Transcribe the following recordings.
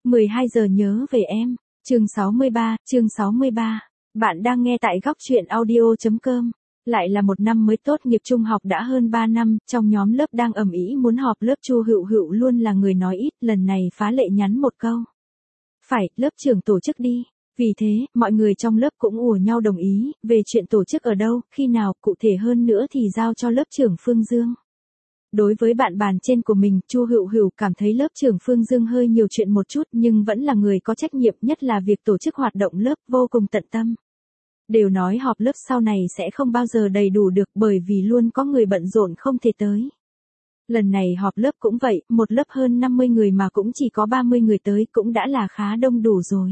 12 giờ nhớ về em. Chương 63. Bạn đang nghe tại góc truyện audio.com. Lại là một năm mới tốt nghiệp trung học đã hơn 3 năm, trong nhóm lớp đang ầm ĩ muốn họp lớp Chu Hựu Hựu luôn là người nói ít, lần này phá lệ nhắn một câu. Phải, lớp trưởng tổ chức đi. Vì thế, mọi người trong lớp cũng ùa nhau đồng ý, về chuyện tổ chức ở đâu, khi nào, cụ thể hơn nữa thì giao cho lớp trưởng Phương Dương. Đối với bạn bàn trên của mình, Chu Hựu Hựu cảm thấy lớp trưởng Phương Dương hơi nhiều chuyện một chút nhưng vẫn là người có trách nhiệm, nhất là việc tổ chức hoạt động lớp vô cùng tận tâm. Đều nói họp lớp sau này sẽ không bao giờ đầy đủ được bởi vì luôn có người bận rộn không thể tới. Lần này họp lớp cũng vậy, một lớp hơn 50 người mà cũng chỉ có 30 người tới cũng đã là khá đông đủ rồi.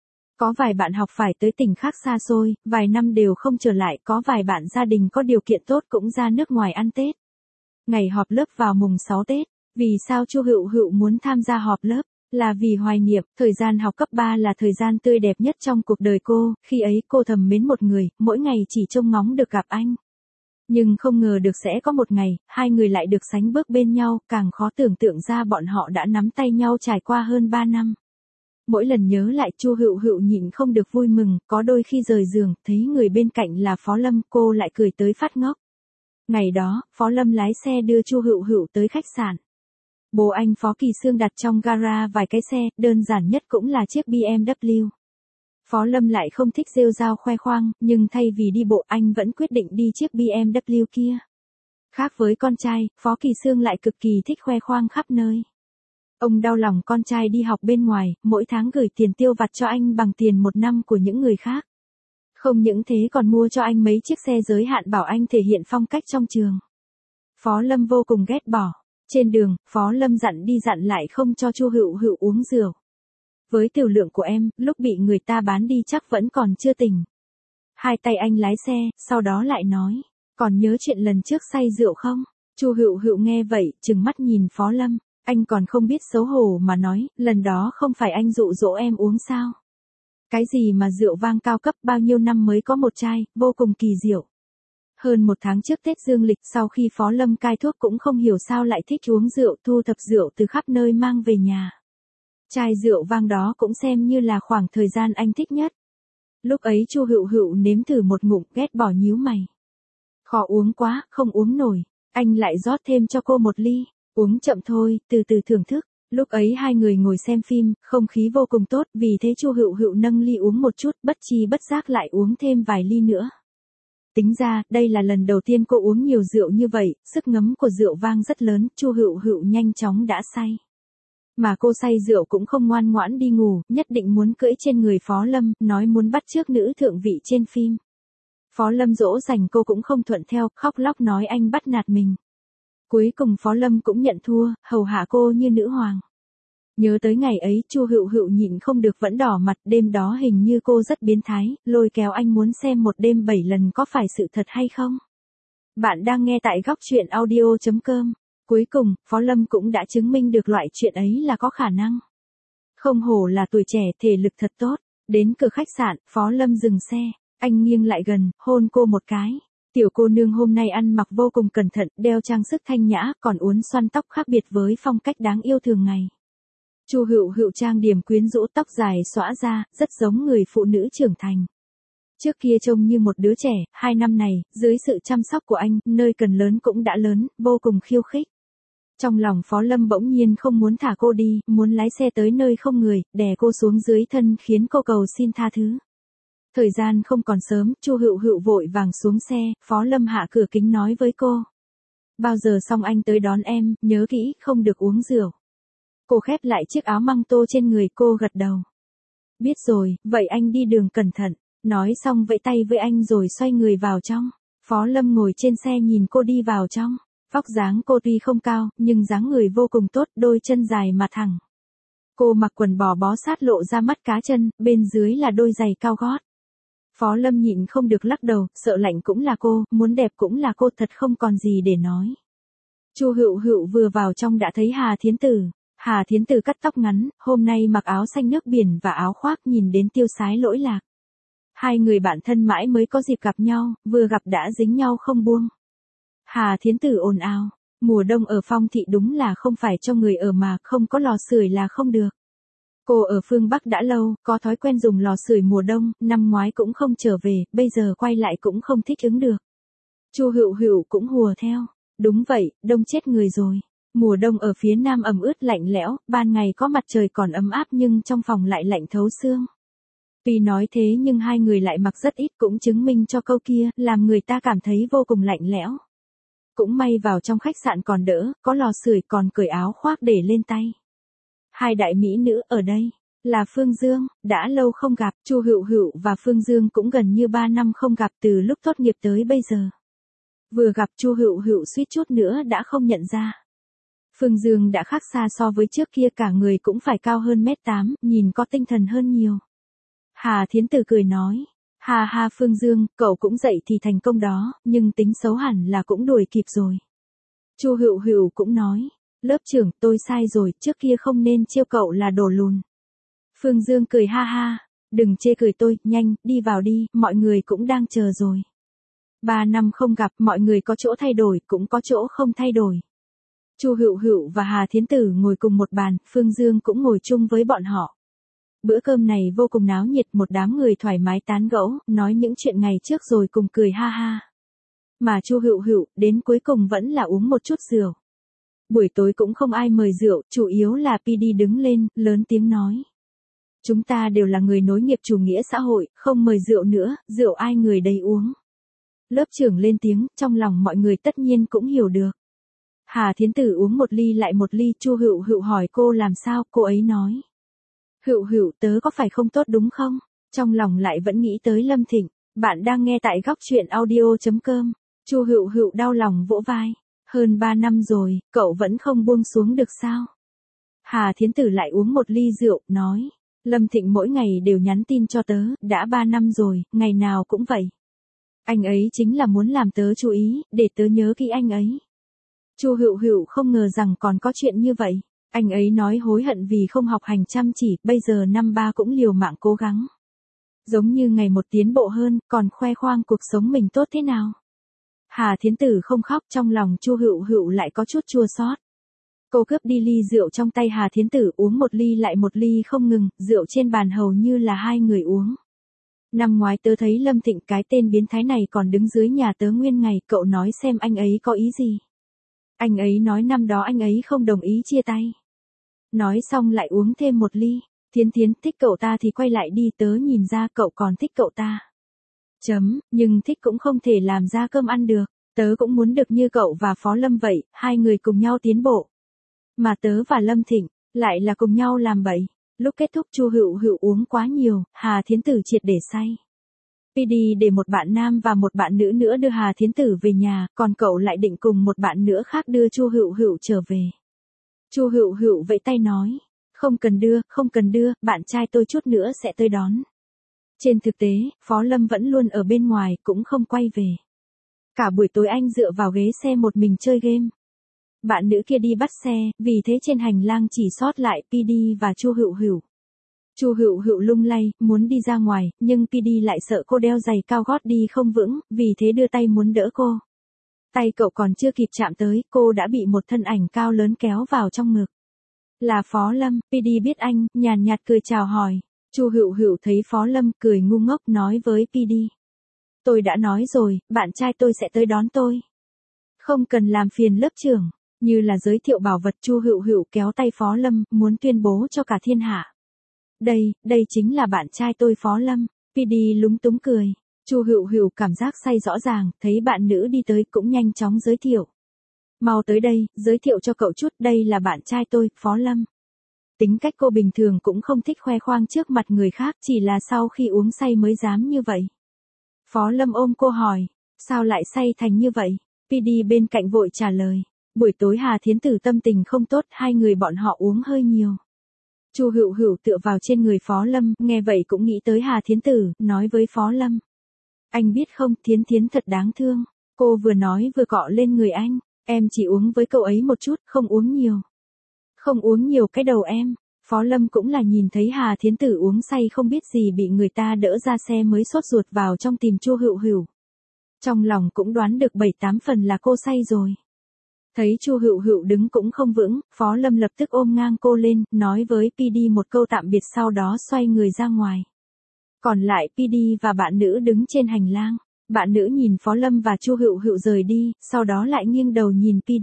Có vài bạn học phải tới tỉnh khác xa xôi, vài năm đều không trở lại, có vài bạn gia đình có điều kiện tốt cũng ra nước ngoài ăn Tết. Ngày họp lớp vào mùng 6 Tết, vì sao Chu Hựu Hựu muốn tham gia họp lớp? Là vì hoài niệm, thời gian học cấp 3 là thời gian tươi đẹp nhất trong cuộc đời cô, khi ấy cô thầm mến một người, mỗi ngày chỉ trông ngóng được gặp anh. Nhưng không ngờ được sẽ có một ngày, hai người lại được sánh bước bên nhau, càng khó tưởng tượng ra bọn họ đã nắm tay nhau trải qua hơn 3 năm. Mỗi lần nhớ lại Chu Hựu Hựu nhịn không được vui mừng, có đôi khi rời giường, thấy người bên cạnh là Phó Lâm, cô lại cười tới phát ngốc. Ngày đó, Phó Lâm lái xe đưa Chu Hựu Hựu tới khách sạn. Bố anh Phó Kỳ Xương đặt trong gara vài cái xe, đơn giản nhất cũng là chiếc BMW. Phó Lâm lại không thích rêu rao khoe khoang, nhưng thay vì đi bộ anh vẫn quyết định đi chiếc BMW kia. Khác với con trai, Phó Kỳ Xương lại cực kỳ thích khoe khoang khắp nơi. Ông đau lòng con trai đi học bên ngoài, mỗi tháng gửi tiền tiêu vặt cho anh bằng tiền một năm của những người khác. Không những thế còn mua cho anh mấy chiếc xe giới hạn bảo anh thể hiện phong cách trong trường. Phó Lâm vô cùng ghét bỏ. Trên đường, Phó Lâm dặn đi dặn lại không cho Chu Hựu Hựu uống rượu. Với tiểu lượng của em, lúc bị người ta bán đi chắc vẫn còn chưa tỉnh. Hai tay anh lái xe, sau đó lại nói, còn nhớ chuyện lần trước say rượu không? Chu Hựu Hựu nghe vậy, trừng mắt nhìn Phó Lâm, anh còn không biết xấu hổ mà nói, lần đó không phải anh dụ dỗ em uống sao? Cái gì mà rượu vang cao cấp bao nhiêu năm mới có một chai, vô cùng kỳ diệu. Hơn một tháng trước Tết dương lịch sau khi Phó Lâm cai thuốc cũng không hiểu sao lại thích uống rượu, thu thập rượu từ khắp nơi mang về nhà. Chai rượu vang đó cũng xem như là khoảng thời gian anh thích nhất. Lúc ấy Chu Hựu Hựu nếm thử một ngụm ghét bỏ nhíu mày. Khó uống quá, không uống nổi. Anh lại rót thêm cho cô một ly. Uống chậm thôi, từ từ thưởng thức. Lúc ấy hai người ngồi xem phim, không khí vô cùng tốt, vì thế Chu Hựu Hựu nâng ly uống một chút, bất chi bất giác lại uống thêm vài ly nữa. Tính ra, đây là lần đầu tiên cô uống nhiều rượu như vậy, sức ngấm của rượu vang rất lớn, Chu Hựu Hựu nhanh chóng đã say. Mà cô say rượu cũng không ngoan ngoãn đi ngủ, nhất định muốn cưỡi trên người Phó Lâm, nói muốn bắt chước nữ thượng vị trên phim. Phó Lâm dỗ dành cô cũng không thuận theo, khóc lóc nói anh bắt nạt mình. Cuối cùng Phó Lâm cũng nhận thua, hầu hạ cô như nữ hoàng. Nhớ tới ngày ấy, Chu Hựu Hựu nhịn không được vẫn đỏ mặt, đêm đó hình như cô rất biến thái, lôi kéo anh muốn xem một đêm 7 lần có phải sự thật hay không. Bạn đang nghe tại góc truyện audio.com. Cuối cùng, Phó Lâm cũng đã chứng minh được loại chuyện ấy là có khả năng. Không hổ là tuổi trẻ, thể lực thật tốt. Đến cửa khách sạn, Phó Lâm dừng xe, anh nghiêng lại gần, hôn cô một cái. Tiểu cô nương hôm nay ăn mặc vô cùng cẩn thận, đeo trang sức thanh nhã, còn uốn xoăn tóc khác biệt với phong cách đáng yêu thường ngày. Chu Hựu Hựu trang điểm quyến rũ, tóc dài xõa ra, rất giống người phụ nữ trưởng thành. Trước kia trông như một đứa trẻ, 2 năm này, dưới sự chăm sóc của anh, nơi cần lớn cũng đã lớn, vô cùng khiêu khích. Trong lòng Phó Lâm bỗng nhiên không muốn thả cô đi, muốn lái xe tới nơi không người, đè cô xuống dưới thân khiến cô cầu xin tha thứ. Thời gian không còn sớm, Chu Hựu Hựu vội vàng xuống xe, Phó Lâm hạ cửa kính nói với cô. Bao giờ xong anh tới đón em, nhớ kỹ, không được uống rượu. Cô khép lại chiếc áo măng tô trên người, cô gật đầu. Biết rồi, vậy anh đi đường cẩn thận. Nói xong vẫy tay với anh rồi xoay người vào trong. Phó Lâm ngồi trên xe nhìn cô đi vào trong. Vóc dáng cô tuy không cao, nhưng dáng người vô cùng tốt, đôi chân dài mà thẳng. Cô mặc quần bò bó sát lộ ra mắt cá chân, bên dưới là đôi giày cao gót. Phó Lâm nhịn không được lắc đầu, sợ lạnh cũng là cô, muốn đẹp cũng là cô, thật không còn gì để nói. Chu Hựu Hựu vừa vào trong đã thấy Hà Thiến Tử. Hà Thiến Tử cắt tóc ngắn, hôm nay mặc áo xanh nước biển và áo khoác, nhìn đến tiêu sái lỗi lạc. Hai người bạn thân mãi mới có dịp gặp nhau, vừa gặp đã dính nhau không buông. Hà Thiến Tử ồn ào, mùa đông ở Phong Thị đúng là không phải cho người ở mà, không có lò sưởi là không được. Cô ở phương Bắc đã lâu, có thói quen dùng lò sưởi mùa đông, năm ngoái cũng không trở về, bây giờ quay lại cũng không thích ứng được. Chu Hựu Hựu cũng hùa theo. Đúng vậy, đông chết người rồi. Mùa đông ở phía Nam ẩm ướt lạnh lẽo, ban ngày có mặt trời còn ấm áp nhưng trong phòng lại lạnh thấu xương. Tuy nói thế nhưng hai người lại mặc rất ít cũng chứng minh cho câu kia, làm người ta cảm thấy vô cùng lạnh lẽo. Cũng may vào trong khách sạn còn đỡ, có lò sưởi còn cởi áo khoác để lên tay. Hai đại mỹ nữ ở đây là Phương Dương, đã lâu không gặp, Chu Hựu Hựu và Phương Dương cũng gần như 3 năm không gặp từ lúc tốt nghiệp tới bây giờ. Vừa gặp Chu Hựu Hựu suýt chút nữa đã không nhận ra. Phương Dương đã khác xa so với trước kia, cả người cũng phải cao hơn 1m8, nhìn có tinh thần hơn nhiều. Hà Thiến Tử cười nói, ha ha Phương Dương, cậu cũng dậy thì thành công đó, nhưng tính xấu hẳn là cũng đuổi kịp rồi. Chu Hựu Hựu cũng nói, lớp trưởng tôi sai rồi, trước kia không nên trêu cậu là đồ lùn. Phương Dương cười ha ha, đừng chê cười tôi, nhanh, đi vào đi, mọi người cũng đang chờ rồi. 3 năm không gặp, mọi người có chỗ thay đổi, cũng có chỗ không thay đổi. Chu Hựu Hựu và Hà Thiến Tử ngồi cùng một bàn, Phương Dương cũng ngồi chung với bọn họ. Bữa cơm này vô cùng náo nhiệt, một đám người thoải mái tán gẫu, nói những chuyện ngày trước rồi cùng cười ha ha. Mà Chu Hựu Hựu, đến cuối cùng vẫn là uống một chút rượu. Buổi tối cũng không ai mời rượu, chủ yếu là PD đứng lên, lớn tiếng nói. Chúng ta đều là người nối nghiệp chủ nghĩa xã hội, không mời rượu nữa, rượu ai người đây uống. Lớp trưởng lên tiếng, trong lòng mọi người tất nhiên cũng hiểu được. Hà Thiến Tử uống một ly lại một ly, Chu Hựu Hựu hỏi cô làm sao, cô ấy nói. Hựu Hựu tớ có phải không tốt đúng không? Trong lòng lại vẫn nghĩ tới Lâm Thịnh. Bạn đang nghe tại góc truyện audio.com. Chu Hựu Hựu đau lòng vỗ vai. Hơn 3 năm rồi, cậu vẫn không buông xuống được sao? Hà Thiến Tử lại uống một ly rượu, nói. Lâm Thịnh mỗi ngày đều nhắn tin cho tớ, đã 3 năm rồi, ngày nào cũng vậy. Anh ấy chính là muốn làm tớ chú ý, để tớ nhớ kỹ anh ấy. Chu Hựu Hựu không ngờ rằng còn có chuyện như vậy. Anh ấy nói hối hận vì không học hành chăm chỉ, bây giờ năm ba cũng liều mạng cố gắng. Giống như ngày một tiến bộ hơn, còn khoe khoang cuộc sống mình tốt thế nào. Hà Thiến Tử không khóc, trong lòng Chu Hựu Hựu lại có chút chua xót. Cô cướp đi ly rượu trong tay Hà Thiến Tử, uống một ly lại một ly không ngừng, rượu trên bàn hầu như là hai người uống. Năm ngoái tớ thấy Lâm Thịnh, cái tên biến thái này còn đứng dưới nhà tớ nguyên ngày, cậu nói xem anh ấy có ý gì. Anh ấy nói năm đó anh ấy không đồng ý chia tay. Nói xong lại uống thêm một ly. Thiến Thiến, thích cậu ta thì quay lại đi, tớ nhìn ra cậu còn thích cậu ta. Nhưng thích cũng không thể làm ra cơm ăn được. Tớ cũng muốn được như cậu và Phó Lâm vậy, hai người cùng nhau tiến bộ. Mà tớ và Lâm Thịnh, lại là cùng nhau làm bậy. Lúc kết thúc Chu Hựu Hựu uống quá nhiều, Hà Thiến Tử triệt để say. PD để một bạn nam và một bạn nữ nữa đưa Hà Thiến Tử về nhà, còn cậu lại định cùng một bạn nữa khác đưa Chu Hựu Hựu trở về. Chu Hựu Hựu vẫy tay nói, không cần đưa, bạn trai tôi chút nữa sẽ tới đón. Trên thực tế, Phó Lâm vẫn luôn ở bên ngoài, cũng không quay về. Cả buổi tối anh dựa vào ghế xe một mình chơi game. Bạn nữ kia đi bắt xe, vì thế trên hành lang chỉ sót lại PD và Chu Hựu Hựu. Chu Hựu Hựu lung lay, muốn đi ra ngoài, nhưng PD lại sợ cô đeo giày cao gót đi không vững, vì thế đưa tay muốn đỡ cô. Tay cậu còn chưa kịp chạm tới, cô đã bị một thân ảnh cao lớn kéo vào trong ngực. Là Phó Lâm, PD biết anh, nhàn nhạt cười chào hỏi. Chu Hựu Hựu thấy Phó Lâm cười ngu ngốc nói với PD. Tôi đã nói rồi, bạn trai tôi sẽ tới đón tôi. Không cần làm phiền lớp trưởng. Như là giới thiệu bảo vật, Chu Hựu Hựu kéo tay Phó Lâm, muốn tuyên bố cho cả thiên hạ. Đây chính là bạn trai tôi Phó Lâm. PD lúng túng cười. Chu Hựu Hựu cảm giác say rõ ràng, thấy bạn nữ đi tới cũng nhanh chóng giới thiệu. Mau tới đây, giới thiệu cho cậu chút, đây là bạn trai tôi, Phó Lâm. Tính cách cô bình thường cũng không thích khoe khoang trước mặt người khác, chỉ là sau khi uống say mới dám như vậy. Phó Lâm ôm cô hỏi, sao lại say thành như vậy? PD bên cạnh vội trả lời. Buổi tối Hà Thiến Tử tâm tình không tốt, hai người bọn họ uống hơi nhiều. Chu Hựu Hựu tựa vào trên người Phó Lâm, nghe vậy cũng nghĩ tới Hà Thiến Tử, nói với Phó Lâm. Anh biết không, Thiến Thiến thật đáng thương. Cô vừa nói vừa cọ lên người anh. Em chỉ uống với cậu ấy một chút, không uống nhiều. Không uống nhiều cái đầu em. Phó Lâm cũng là nhìn thấy Hà Thiến Tử uống say không biết gì bị người ta đỡ ra xe mới sốt ruột vào trong tìm Chu Hựu Hựu. Trong lòng cũng đoán được 7-8 phần là cô say rồi. Thấy Chu Hựu Hựu đứng cũng không vững, Phó Lâm lập tức ôm ngang cô lên, nói với PD một câu tạm biệt sau đó xoay người ra ngoài. Còn lại PD và bạn nữ đứng trên hành lang. Bạn nữ nhìn Phó Lâm và Chu Hựu Hựu rời đi, sau đó lại nghiêng đầu nhìn PD.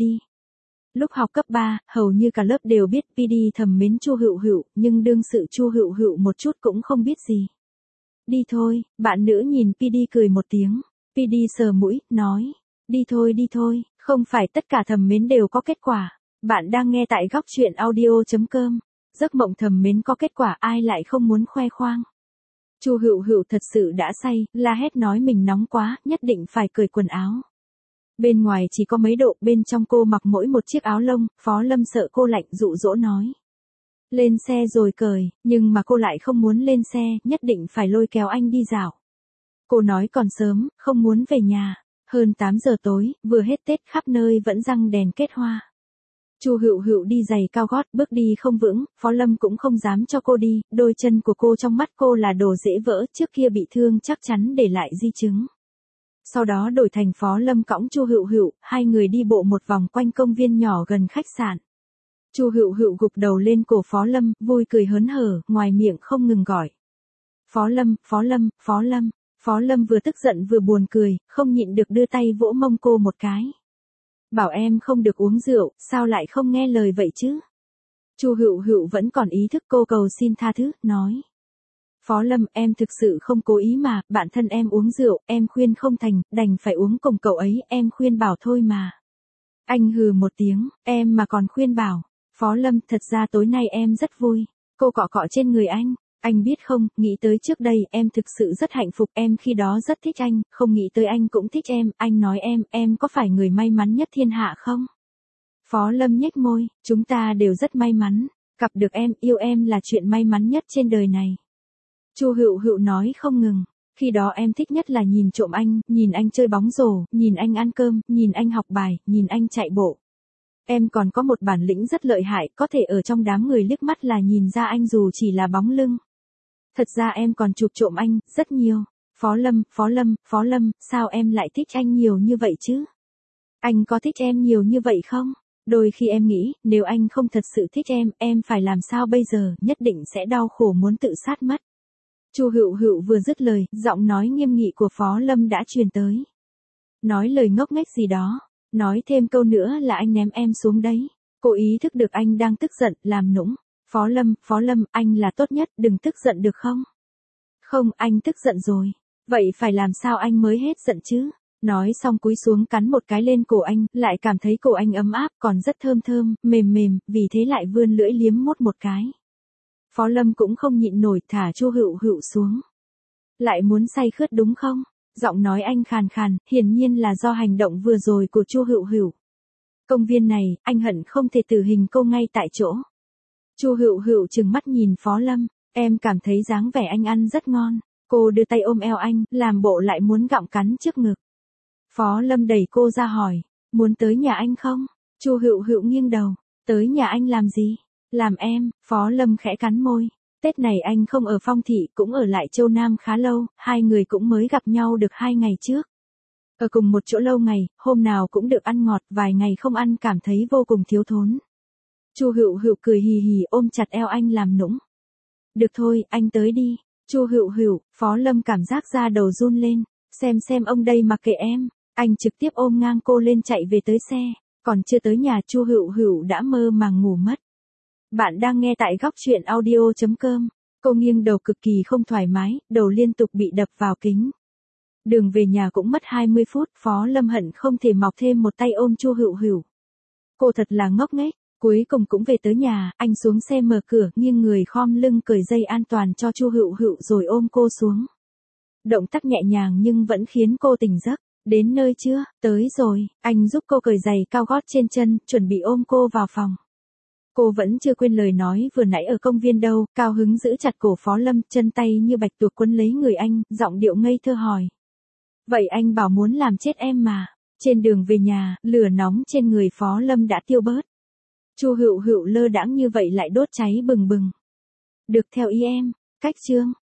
Lúc học cấp 3, hầu như cả lớp đều biết PD thầm mến Chu Hựu Hựu, nhưng đương sự Chu Hựu Hựu một chút cũng không biết gì. Đi thôi, bạn nữ nhìn PD cười một tiếng. PD sờ mũi, nói. Đi thôi, không phải tất cả thầm mến đều có kết quả. Bạn đang nghe tại góc truyện audio.com. Giấc mộng thầm mến có kết quả ai lại không muốn khoe khoang. Chu Hựu Hựu thật sự đã say, la hét nói mình nóng quá, nhất định phải cởi quần áo. Bên ngoài chỉ có mấy độ, bên trong cô mặc mỗi một chiếc áo lông, Phó Lâm sợ cô lạnh dụ dỗ nói. Lên xe rồi cởi, nhưng mà cô lại không muốn lên xe, nhất định phải lôi kéo anh đi dạo. Cô nói còn sớm, không muốn về nhà. Hơn 8 giờ tối, vừa hết Tết khắp nơi vẫn răng đèn kết hoa. Chu Hựu Hựu đi giày cao gót, bước đi không vững, Phó Lâm cũng không dám cho cô đi, đôi chân của cô trong mắt cô là đồ dễ vỡ, trước kia bị thương chắc chắn để lại di chứng. Sau đó đổi thành Phó Lâm cõng Chu Hựu Hựu, hai người đi bộ một vòng quanh công viên nhỏ gần khách sạn. Chu Hựu Hựu gục đầu lên cổ Phó Lâm, vui cười hớn hở, ngoài miệng không ngừng gọi. Phó Lâm, Phó Lâm, Phó Lâm. Phó Lâm vừa tức giận vừa buồn cười, không nhịn được đưa tay vỗ mông cô một cái. Bảo em không được uống rượu, sao lại không nghe lời vậy chứ? Chu Hựu Hựu vẫn còn ý thức, cô cầu xin tha thứ, nói. Phó Lâm, em thực sự không cố ý mà, bạn thân em uống rượu, em khuyên không thành, đành phải uống cùng cậu ấy, em khuyên bảo thôi mà. Anh hừ một tiếng, em mà còn khuyên bảo. Phó Lâm, thật ra tối nay em rất vui. Cô cọ cọ trên người anh. Anh biết không, nghĩ tới trước đây em thực sự rất hạnh phúc, em khi đó rất thích anh, không nghĩ tới anh cũng thích em, anh nói em có phải người may mắn nhất thiên hạ không? Phó Lâm nhếch môi, chúng ta đều rất may mắn, gặp được em, yêu em là chuyện may mắn nhất trên đời này. Chu Hựu Hựu nói không ngừng, khi đó em thích nhất là nhìn trộm anh, nhìn anh chơi bóng rổ, nhìn anh ăn cơm, nhìn anh học bài, nhìn anh chạy bộ. Em còn có một bản lĩnh rất lợi hại, có thể ở trong đám người liếc mắt là nhìn ra anh dù chỉ là bóng lưng. Thật ra em còn chụp trộm anh, rất nhiều. Phó Lâm, Phó Lâm, Phó Lâm, sao em lại thích anh nhiều như vậy chứ? Anh có thích em nhiều như vậy không? Đôi khi em nghĩ, nếu anh không thật sự thích em phải làm sao bây giờ, nhất định sẽ đau khổ muốn tự sát mất. Chu Hựu Hựu vừa dứt lời, giọng nói nghiêm nghị của Phó Lâm đã truyền tới. Nói lời ngốc nghếch gì đó, nói thêm câu nữa là anh ném em xuống đấy. Cô ý thức được anh đang tức giận, làm nũng. Phó Lâm, anh là tốt nhất, đừng tức giận được không? Không, anh tức giận rồi. Vậy phải làm sao anh mới hết giận chứ? Nói xong cúi xuống cắn một cái lên cổ anh, lại cảm thấy cổ anh ấm áp, còn rất thơm thơm, mềm mềm, vì thế lại vươn lưỡi liếm mốt một cái. Phó Lâm cũng không nhịn nổi, thả Chu Hựu Hựu xuống. Lại muốn say khướt đúng không? Giọng nói anh khàn khàn, hiển nhiên là do hành động vừa rồi của Chu Hựu Hựu. Công viên này, anh hận không thể tử hình cô ngay tại chỗ. Chu Hựu Hựu trừng mắt nhìn Phó Lâm, em cảm thấy dáng vẻ anh ăn rất ngon. Cô đưa tay ôm eo anh, làm bộ lại muốn gặm cắn trước ngực. Phó Lâm đẩy cô ra hỏi, muốn tới nhà anh không? Chu Hựu Hựu nghiêng đầu, tới nhà anh làm gì? Làm em, Phó Lâm khẽ cắn môi. Tết này anh không ở Phong Thị, cũng ở lại Châu Nam khá lâu, hai người cũng mới gặp nhau được 2 ngày trước. Ở cùng một chỗ lâu ngày, hôm nào cũng được ăn ngọt, vài ngày không ăn cảm thấy vô cùng thiếu thốn. Chu Hựu Hựu cười hì hì ôm chặt eo anh làm nũng. Được thôi, anh tới đi. Chu Hựu Hựu, Phó Lâm cảm giác da đầu run lên, xem ông đây mặc kệ em. Anh trực tiếp ôm ngang cô lên chạy về tới xe, còn chưa tới nhà Chu Hựu Hựu đã mơ màng ngủ mất. Bạn đang nghe tại góc truyện audio.com. Cô nghiêng đầu cực kỳ không thoải mái, đầu liên tục bị đập vào kính. Đường về nhà cũng mất 20 phút, Phó Lâm hận không thể mọc thêm một tay ôm Chu Hựu Hựu. Cô thật là ngốc nghếch, cuối cùng cũng về tới nhà, anh xuống xe mở cửa, nghiêng người khom lưng cởi dây an toàn cho Chu Hựu Hựu rồi ôm cô xuống. Động tác nhẹ nhàng nhưng vẫn khiến cô tỉnh giấc. Đến nơi chưa? Tới rồi, anh giúp cô cởi giày cao gót trên chân, chuẩn bị ôm cô vào phòng. Cô vẫn chưa quên lời nói vừa nãy ở công viên đâu, cao hứng giữ chặt cổ Phó Lâm, chân tay như bạch tuộc quấn lấy người anh, giọng điệu ngây thơ hỏi. Vậy anh bảo muốn làm chết em mà. Trên đường về nhà, lửa nóng trên người Phó Lâm đã tiêu bớt. Chu Hựu Hựu lơ đãng như vậy lại đốt cháy bừng bừng. Được theo ý em, cách chương.